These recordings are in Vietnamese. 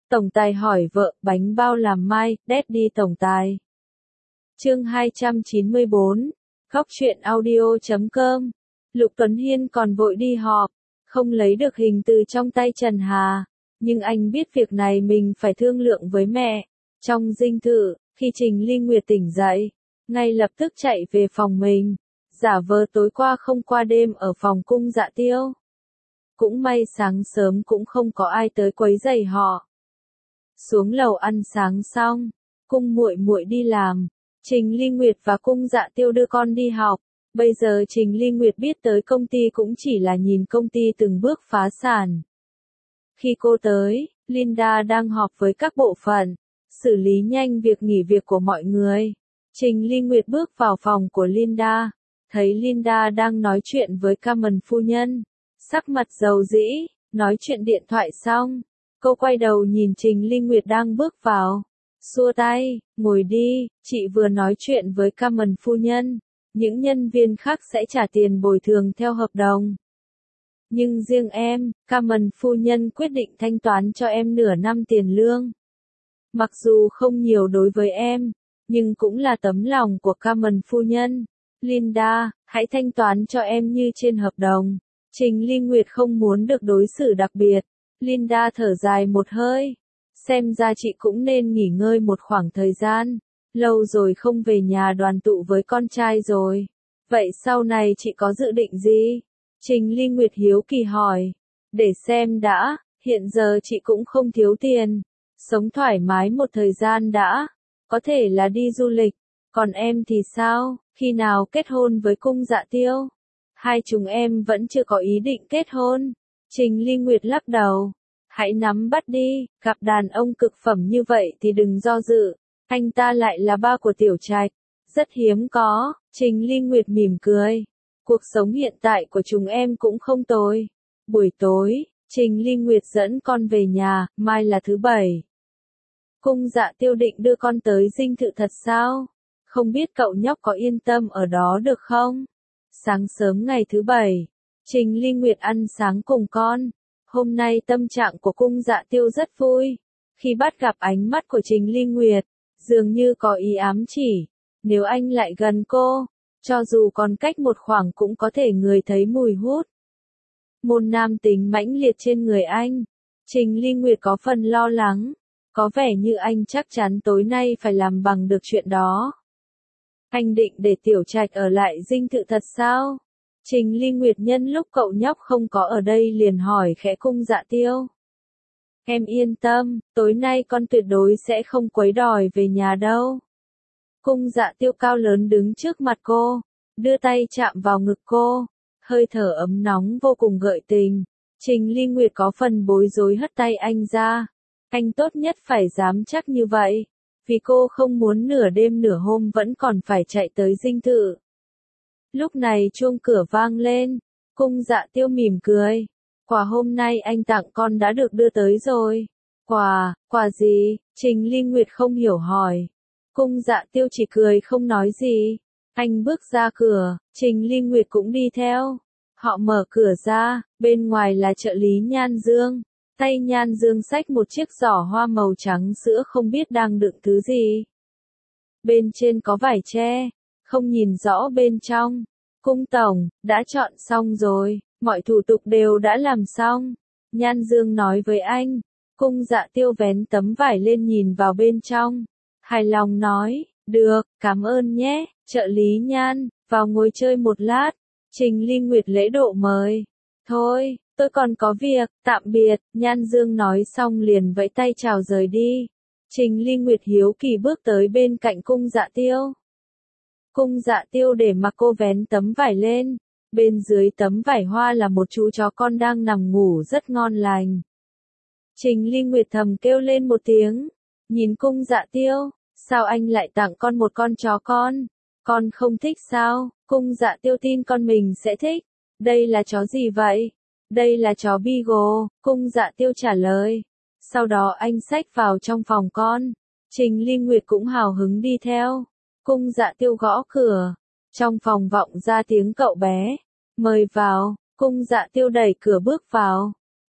Tổng tài hỏi vợ, bánh bao làm mai, Daddy tổng tài. Chương 294, Góc truyện audio.com. Lục Tuấn Hiên còn vội đi họp, không lấy được hình từ trong tay Trần Hà, nhưng anh biết việc này mình phải thương lượng với mẹ. Trong dinh thự, khi Trình Ly Nguyệt tỉnh dậy, ngay lập tức chạy về phòng mình, giả vờ tối qua không qua đêm ở phòng Cung Dạ Tiêu. Cũng may sáng sớm cũng không có ai tới quấy rầy họ. Xuống lầu ăn sáng xong, Cung muội muội đi làm, Trình Ly Nguyệt và Cung Dạ Tiêu đưa con đi học. Bây giờ Trình Ly Nguyệt biết tới công ty cũng chỉ là nhìn công ty từng bước phá sản. Khi cô tới, Linda đang họp với các bộ phận, xử lý nhanh việc nghỉ việc của mọi người. Trình Ly Nguyệt bước vào phòng của Linda, thấy Linda đang nói chuyện với Carmen phu nhân, sắc mặt rầu rĩ, nói chuyện điện thoại xong. Cô quay đầu nhìn Trình Ly Nguyệt đang bước vào, xua tay, ngồi đi, chị vừa nói chuyện với Carmen phu nhân, những nhân viên khác sẽ trả tiền bồi thường theo hợp đồng. Nhưng riêng em, Carmen phu nhân quyết định thanh toán cho em nửa năm tiền lương. Mặc dù không nhiều đối với em, nhưng cũng là tấm lòng của Carmen phu nhân. Linda, hãy thanh toán cho em như trên hợp đồng. Trình Ly Nguyệt không muốn được đối xử đặc biệt. Linda thở dài một hơi. Xem ra chị cũng nên nghỉ ngơi một khoảng thời gian. Lâu rồi không về nhà đoàn tụ với con trai rồi. Vậy sau này chị có dự định gì? Trình Ly Nguyệt hiếu kỳ hỏi. Để xem đã, hiện giờ chị cũng không thiếu tiền. Sống thoải mái một thời gian đã. Có thể là đi du lịch. Còn em thì sao? Khi nào kết hôn với Cung Dạ Tiêu? Hai chúng em vẫn chưa có ý định kết hôn. Trình Ly Nguyệt lắc đầu. Hãy nắm bắt đi, gặp đàn ông cực phẩm như vậy thì đừng do dự. Anh ta lại là ba của Tiểu Trạch. Rất hiếm có. Trình Ly Nguyệt mỉm cười. Cuộc sống hiện tại của chúng em cũng không tồi. Buổi tối, Trình Ly Nguyệt dẫn con về nhà, mai là thứ Bảy. Cung Dạ Tiêu định đưa con tới dinh thự thật sao? Không biết cậu nhóc có yên tâm ở đó được không? Sáng sớm ngày thứ Bảy, Trình Ly Nguyệt ăn sáng cùng con. Hôm nay tâm trạng của Cung Dạ Tiêu rất vui. Khi bắt gặp ánh mắt của Trình Ly Nguyệt, dường như có ý ám chỉ. Nếu anh lại gần cô, cho dù còn cách một khoảng cũng có thể ngửi thấy mùi hút. Môn nam tính mãnh liệt trên người anh. Trình Ly Nguyệt có phần lo lắng. Có vẻ như anh chắc chắn tối nay phải làm bằng được chuyện đó. Anh định để Tiểu Trạch ở lại dinh thự thật sao? Trình Ly Nguyệt nhân lúc cậu nhóc không có ở đây liền hỏi khẽ Cung Dạ Tiêu. Em yên tâm, tối nay con tuyệt đối sẽ không quấy đòi về nhà đâu. Cung Dạ Tiêu cao lớn đứng trước mặt cô, đưa tay chạm vào ngực cô, hơi thở ấm nóng vô cùng gợi tình. Trình Ly Nguyệt có phần bối rối hất tay anh ra. Anh tốt nhất phải dám chắc như vậy, vì cô không muốn nửa đêm nửa hôm vẫn còn phải chạy tới dinh thự. Lúc này chuông cửa vang lên, Cung Dạ Tiêu mỉm cười. Quà hôm nay anh tặng con đã được đưa tới rồi. Quà gì? Trình Ly Nguyệt không hiểu hỏi. Cung Dạ Tiêu chỉ cười không nói gì. Anh bước ra cửa, Trình Ly Nguyệt cũng đi theo. Họ mở cửa ra, bên ngoài là trợ lý Nhan Dương. Tay Nhan Dương xách một chiếc giỏ hoa màu trắng sữa không biết đang đựng thứ gì. Bên trên có vải tre, không nhìn rõ bên trong. Cung tổng, đã chọn xong rồi, mọi thủ tục đều đã làm xong. Nhan Dương nói với anh. Cung Dạ Tiêu vén tấm vải lên nhìn vào bên trong. Hài lòng nói, được, cảm ơn nhé, trợ lý Nhan, vào ngồi chơi một lát. Trình Ly Nguyệt lễ độ mời. Thôi, tôi còn có việc, tạm biệt, Nhan Dương nói xong liền vẫy tay chào rời đi. Trình Ly Nguyệt hiếu kỳ bước tới bên cạnh Cung Dạ Tiêu. Cung Dạ Tiêu để mặc cô vén tấm vải lên. Bên dưới tấm vải hoa là một chú chó con đang nằm ngủ rất ngon lành. Trình Ly Nguyệt thầm kêu lên một tiếng. Nhìn Cung Dạ Tiêu, sao anh lại tặng con một con chó con? Con không thích sao? Cung Dạ Tiêu tin con mình sẽ thích. Đây là chó gì vậy? Đây là chó Beagle, Cung Dạ Tiêu trả lời. Sau đó anh xách vào trong phòng con. Trình Ly Nguyệt cũng hào hứng đi theo. Cung Dạ Tiêu gõ cửa. Trong phòng vọng ra tiếng cậu bé. Mời vào. Cung Dạ Tiêu đẩy cửa bước vào.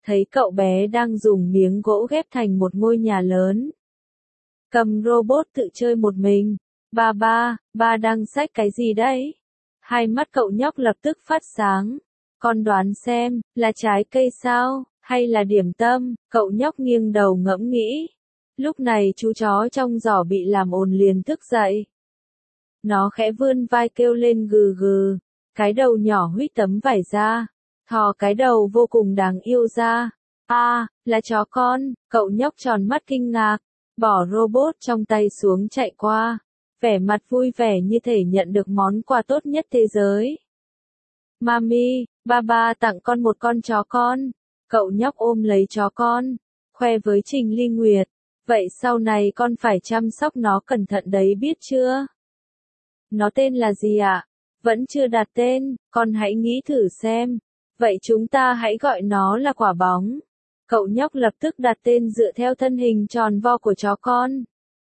thấy cậu bé đang dùng miếng gỗ ghép thành một ngôi nhà lớn. Cầm robot tự chơi một mình. Ba đang xách cái gì đấy? Hai mắt cậu nhóc lập tức phát sáng. Con đoán xem, là trái cây sao, hay là điểm tâm? Cậu nhóc nghiêng đầu ngẫm nghĩ. Lúc này chú chó trong giỏ bị làm ồn liền thức dậy. Nó khẽ vươn vai kêu lên gừ gừ. Cái đầu nhỏ huýt tấm vải ra. Thò cái đầu vô cùng đáng yêu ra. Là chó con. Cậu nhóc tròn mắt kinh ngạc. Bỏ robot trong tay xuống chạy qua. Vẻ mặt vui vẻ như thể nhận được món quà tốt nhất thế giới. Mami, ba tặng con một con chó con. Cậu nhóc ôm lấy chó con. Khoe với Trình Ly Nguyệt. Vậy sau này con phải chăm sóc nó cẩn thận đấy biết chưa? Nó tên là gì ạ? Vẫn chưa đặt tên, con hãy nghĩ thử xem. Vậy chúng ta hãy gọi nó là quả bóng. Cậu nhóc lập tức đặt tên dựa theo thân hình tròn vo của chó con.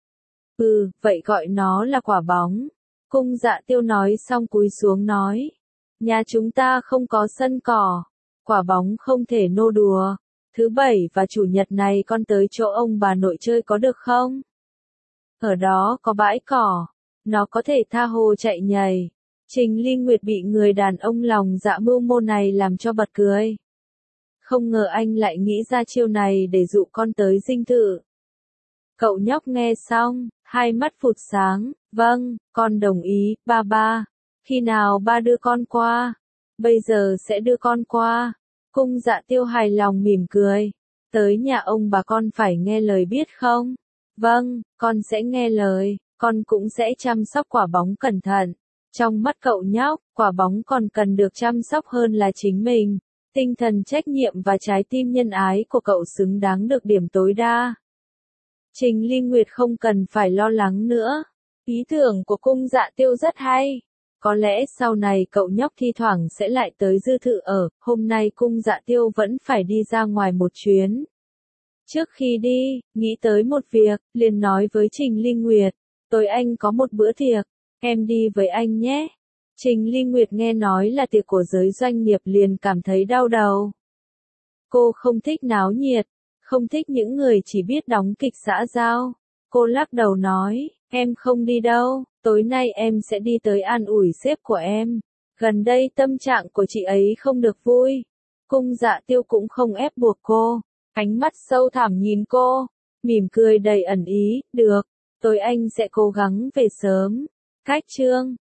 Vậy gọi nó là quả bóng. Cung Dạ Tiêu nói xong cúi xuống nói. Nhà chúng ta không có sân cỏ. Quả bóng không thể nô đùa. Thứ Bảy và Chủ nhật này con tới chỗ ông bà nội chơi có được không? Ở đó có bãi cỏ. Nó có thể tha hồ chạy nhảy. Trình Ly Nguyệt bị người đàn ông lòng dạ mưu mô này làm cho bật cười. Không ngờ anh lại nghĩ ra chiêu này để dụ con tới dinh thự. Cậu nhóc nghe xong, hai mắt phụt sáng. Vâng, con đồng ý, ba. Khi nào ba đưa con qua? Bây giờ sẽ đưa con qua. Cung Dạ Tiêu hài lòng mỉm cười. Tới nhà ông bà con phải nghe lời biết không? Vâng, con sẽ nghe lời, con cũng sẽ chăm sóc quả bóng cẩn thận. Trong mắt cậu nhóc, quả bóng còn cần được chăm sóc hơn là chính mình. Tinh thần trách nhiệm và trái tim nhân ái của cậu xứng đáng được điểm tối đa. Trình Ly Nguyệt không cần phải lo lắng nữa. Ý tưởng của Cung Dạ Tiêu rất hay. Có lẽ sau này cậu nhóc thi thoảng sẽ lại tới dư thự ở, hôm nay Cung Dạ Tiêu vẫn phải đi ra ngoài một chuyến. Trước khi đi, nghĩ tới một việc, liền nói với Trình Ly Nguyệt, tối anh có một bữa tiệc, em đi với anh nhé. Trình Ly Nguyệt nghe nói là tiệc của giới doanh nghiệp liền cảm thấy đau đầu. Cô không thích náo nhiệt, không thích những người chỉ biết đóng kịch xã giao. Cô lắc đầu nói, em không đi đâu, tối nay em sẽ đi tới an ủi sếp của em. Gần đây tâm trạng của chị ấy không được vui. Cung Dạ Tiêu cũng không ép buộc cô. Ánh mắt sâu thẳm nhìn cô, mỉm cười đầy ẩn ý, được, tối anh sẽ cố gắng về sớm. Cách chương